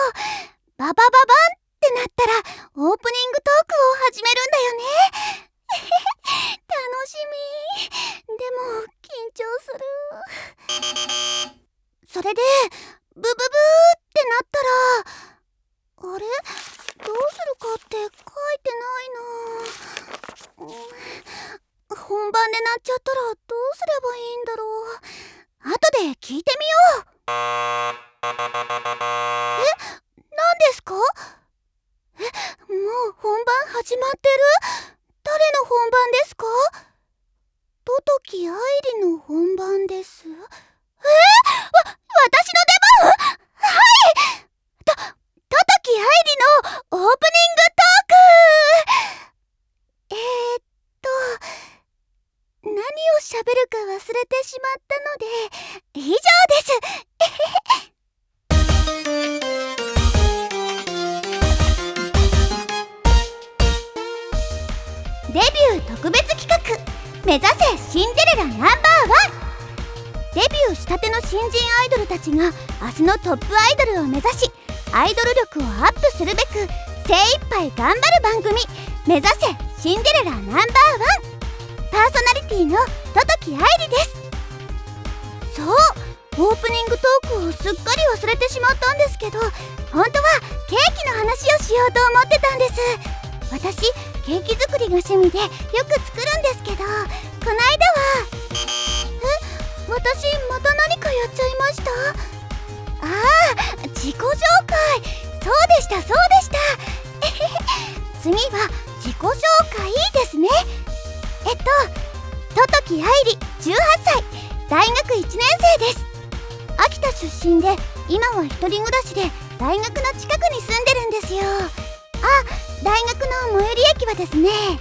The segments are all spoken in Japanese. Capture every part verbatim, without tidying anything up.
ババババンってなったらオープニングトークを始めるんだよね。楽しみ。でも緊張する。それでブブブーってなったら、あれ、どうするかって書いてないな。本番でなっちゃったらどうすればいいんだろう。後で聞いてみよう。え、何ですか？え、もう本番始まってる？誰の本番ですか？トトキ愛理の本番です。えー、わ、私の出番？はい！と、トトキ愛理のオープニングトーク！えーっと、何を喋るか忘れてしまったので、以上です。デビュー特別企画、目指せシンデレラナンバーワン。デビューしたての新人アイドルたちが明日のトップアイドルを目指し、アイドル力をアップするべく精一杯頑張る番組、目指せシンデレラナンバーワン。パーソナリティのトトキ愛理です。そう、オープニングトークをすっかり忘れてしまったんですけど、本当はケーキの話をしようと思ってたんです。私、ケーキ作りが趣味でよく作るんですけど、この間はえ、私また何かやっちゃいました？ああ、自己紹介。そうでしたそうでした。次は自己紹介ですね。えっとトトキ愛理じゅうはっさい、大学いちねんせいです。秋田出身で今は一人暮らしで大学の近くに住んでるんですよ。あ、大学の最寄り駅はですね、え、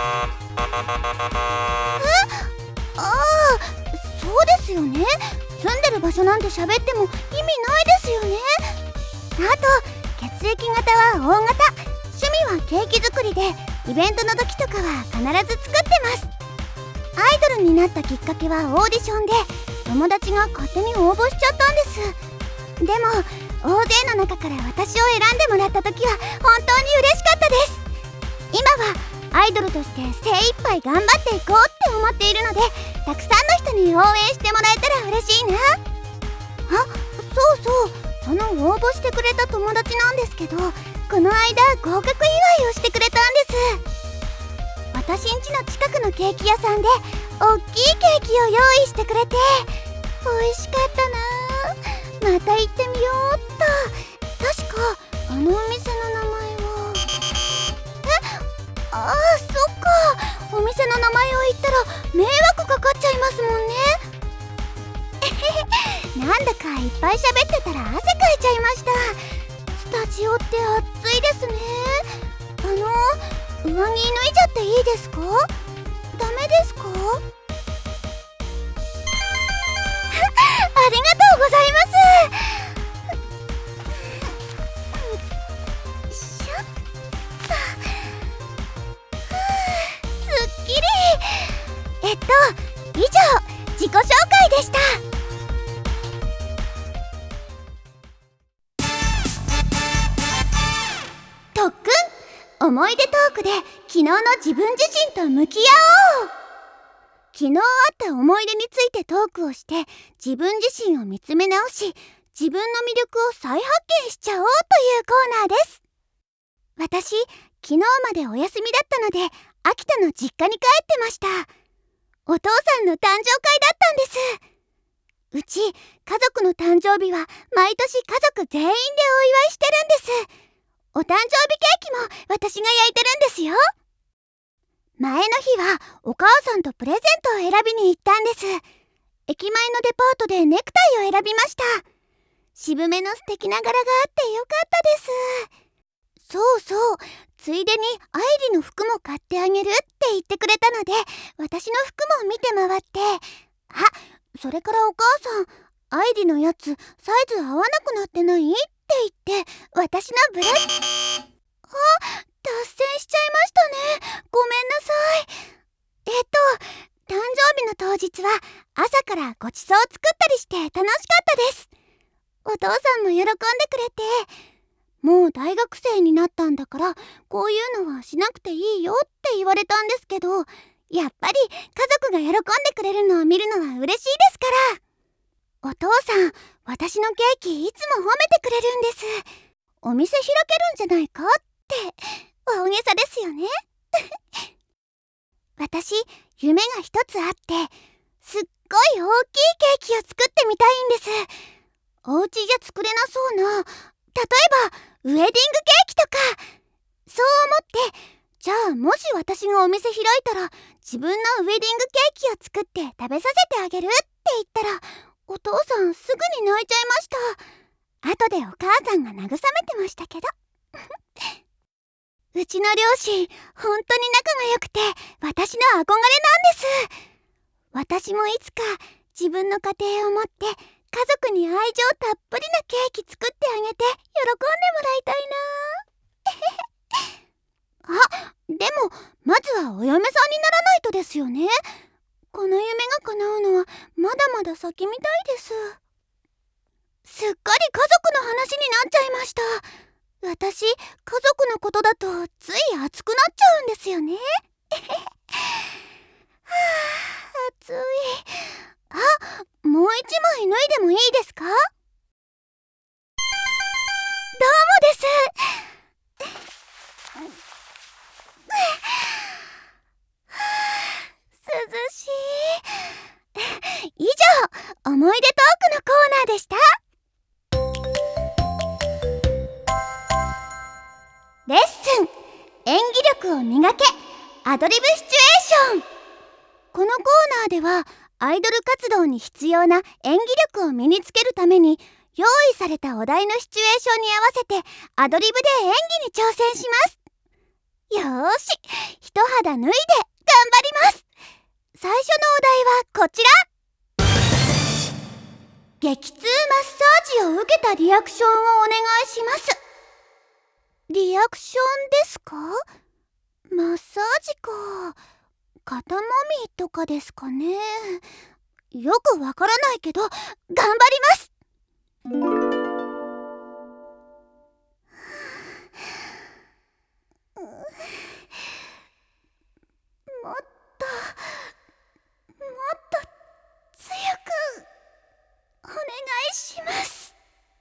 ああ、そうですよね。住んでる場所なんて喋っても意味ないですよね。あと血液型は O 型、趣味はケーキ作りで、イベントの時とかは必ず作ってます。アイドルになったきっかけはオーディションで、友達が勝手に応募しちゃったんです。でも大勢の中から私を選んでもらった時は本当に嬉しかったです。今はアイドルとして精一杯頑張っていこうって思っているので、たくさんの人に応援してもらえたら嬉しいな。あ、そうそう、その応募してくれた友達なんですけど、この間合格祝いをしてくれたんです。私ん家の近くのケーキ屋さんでおっきいケーキを用意してくれて、美味しかったな。また行ってみようっと。確かあのお店の名前は、え、ああ、そっか。お店の名前を言ったら迷惑かかっちゃいますもんね。なんだかいっぱい喋ってたら汗かいちゃいました。スタジオって暑いですね。あの、上着脱いじゃっていいですか？ダメですか？ありがとうございます。しょっと、すっきり。えっと以上、自己紹介でした。特訓、思い出トークで昨日の自分自身と向き合おう。昨日あった思い出についてトークをして、自分自身を見つめ直し、自分の魅力を再発見しちゃおうというコーナーです。私、昨日までお休みだったので秋田の実家に帰ってました。お父さんの誕生会だったんです。うち家族の誕生日は毎年家族全員でお祝いしてるんです。お誕生日ケーキも私が焼いてるんですよ。前の日はお母さんとプレゼントを選びに行ったんです。駅前のデパートでネクタイを選びました。渋めの素敵な柄があってよかったです。そうそう、ついでに愛理の服も買ってあげるって言ってくれたので、私の服も見て回って、あ、それからお母さん、愛理のやつサイズ合わなくなってないって言って私のブラシ、あ、脱線しちゃいましたね。ごめんなさい。えっと誕生日の当日は朝からごちそう作ったりして楽しかったです。お父さんも喜んでくれて、 もう大学生になったんだからこういうのはしなくていいよって言われたんですけど、やっぱり家族が喜んでくれるのを見るのは嬉しいですから。お父さん、私のケーキいつも褒めてくれるんです。お店開けるんじゃないかって大げさですよね。私、夢が一つあって、すっごい大きいケーキを作ってみたいんです。お家じゃ作れなそうな、例えばウェディングケーキとか。そう思って、じゃあもし私がお店開いたら自分のウェディングケーキを作って食べさせてあげるって言ったら、お父さんすぐに泣いちゃいました。後でお母さんが慰めてましたけど。うちの両親、本当に仲が良くて私の憧れなんです。私もいつか自分の家庭を持って家族に愛情たっぷりなケーキ作ってあげて喜んでもらいたいな。あ、でもまずはお嫁さんにならないとですよね。この夢が叶うのはまだまだ先みたいです。すっかり家族の話になっちゃいました。私、家族のことだとつい熱くなっちゃうんですよね。はあ、暑い。あ、もう一枚脱いでもいいですか？どうもです。涼しい。以上、思い出トークのコーナーでした。レッスン、演技力を磨け、アドリブシチュエーション。このコーナーではアイドル活動に必要な演技力を身につけるために用意されたお題のシチュエーションに合わせてアドリブで演技に挑戦します。よーし、一肌脱いで頑張ります。最初のお題はこちら。激痛マッサージを受けたリアクションをお願いします。リアクションですか？マッサージか。肩もみとかですかね。よくわからないけど頑張ります。もっともっと強くお願いします。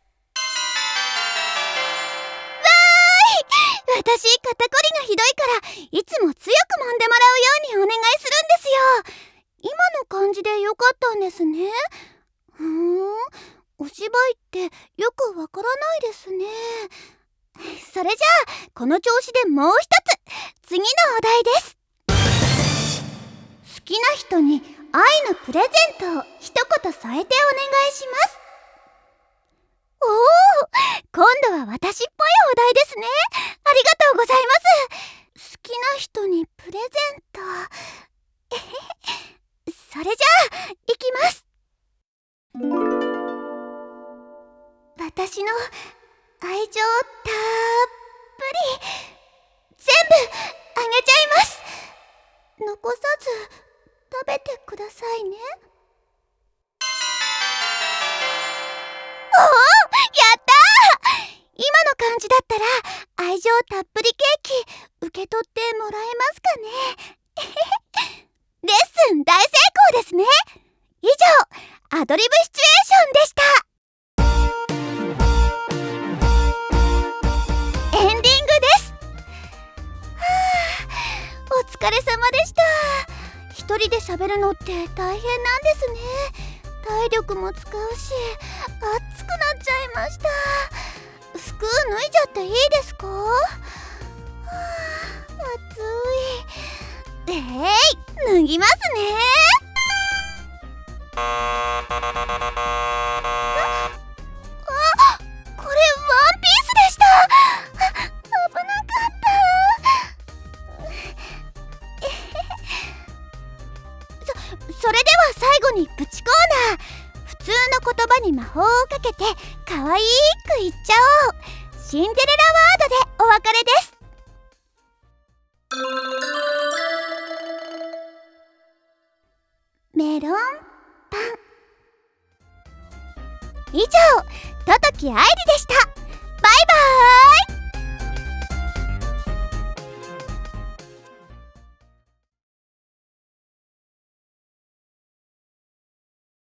私、肩こりがひどいからいつも強く揉んでもらうようにお願いするんですよ。今の感じでよかったんですね。ふーん、お芝居ってよくわからないですね。それじゃあこの調子でもう一つ、次のお題です。好きな人に愛のプレゼントを一言添えてお願いします。おお、今度は私っぽいお題ですね。ありがとうございます。好きな人にプレゼント。えへへ、それじゃあいきます。私の愛情たっぷり全部あげちゃいます。残さず食べてくださいね。おお、やったー。今の感じだったら愛情たっぷりケーキ受け取ってもらえますかね。レッスン大成功ですね。以上、アドリブシチュエーションでした。エンディングです。はあ、お疲れ様でした。一人で喋るのって大変なんですね。体力も使うし、熱くなっちゃいました。服脱いじゃっていいですか？はあ、暑い。えい、脱ぎますね。あ、あ、これワンピースでした。あ、危なかった。そ、それでは最後にプチコーナー。普通の言葉に魔法をかけて可愛く言っちゃおう。シンデレラワードでお別れです。メロンパン。以上、とときあいりでした。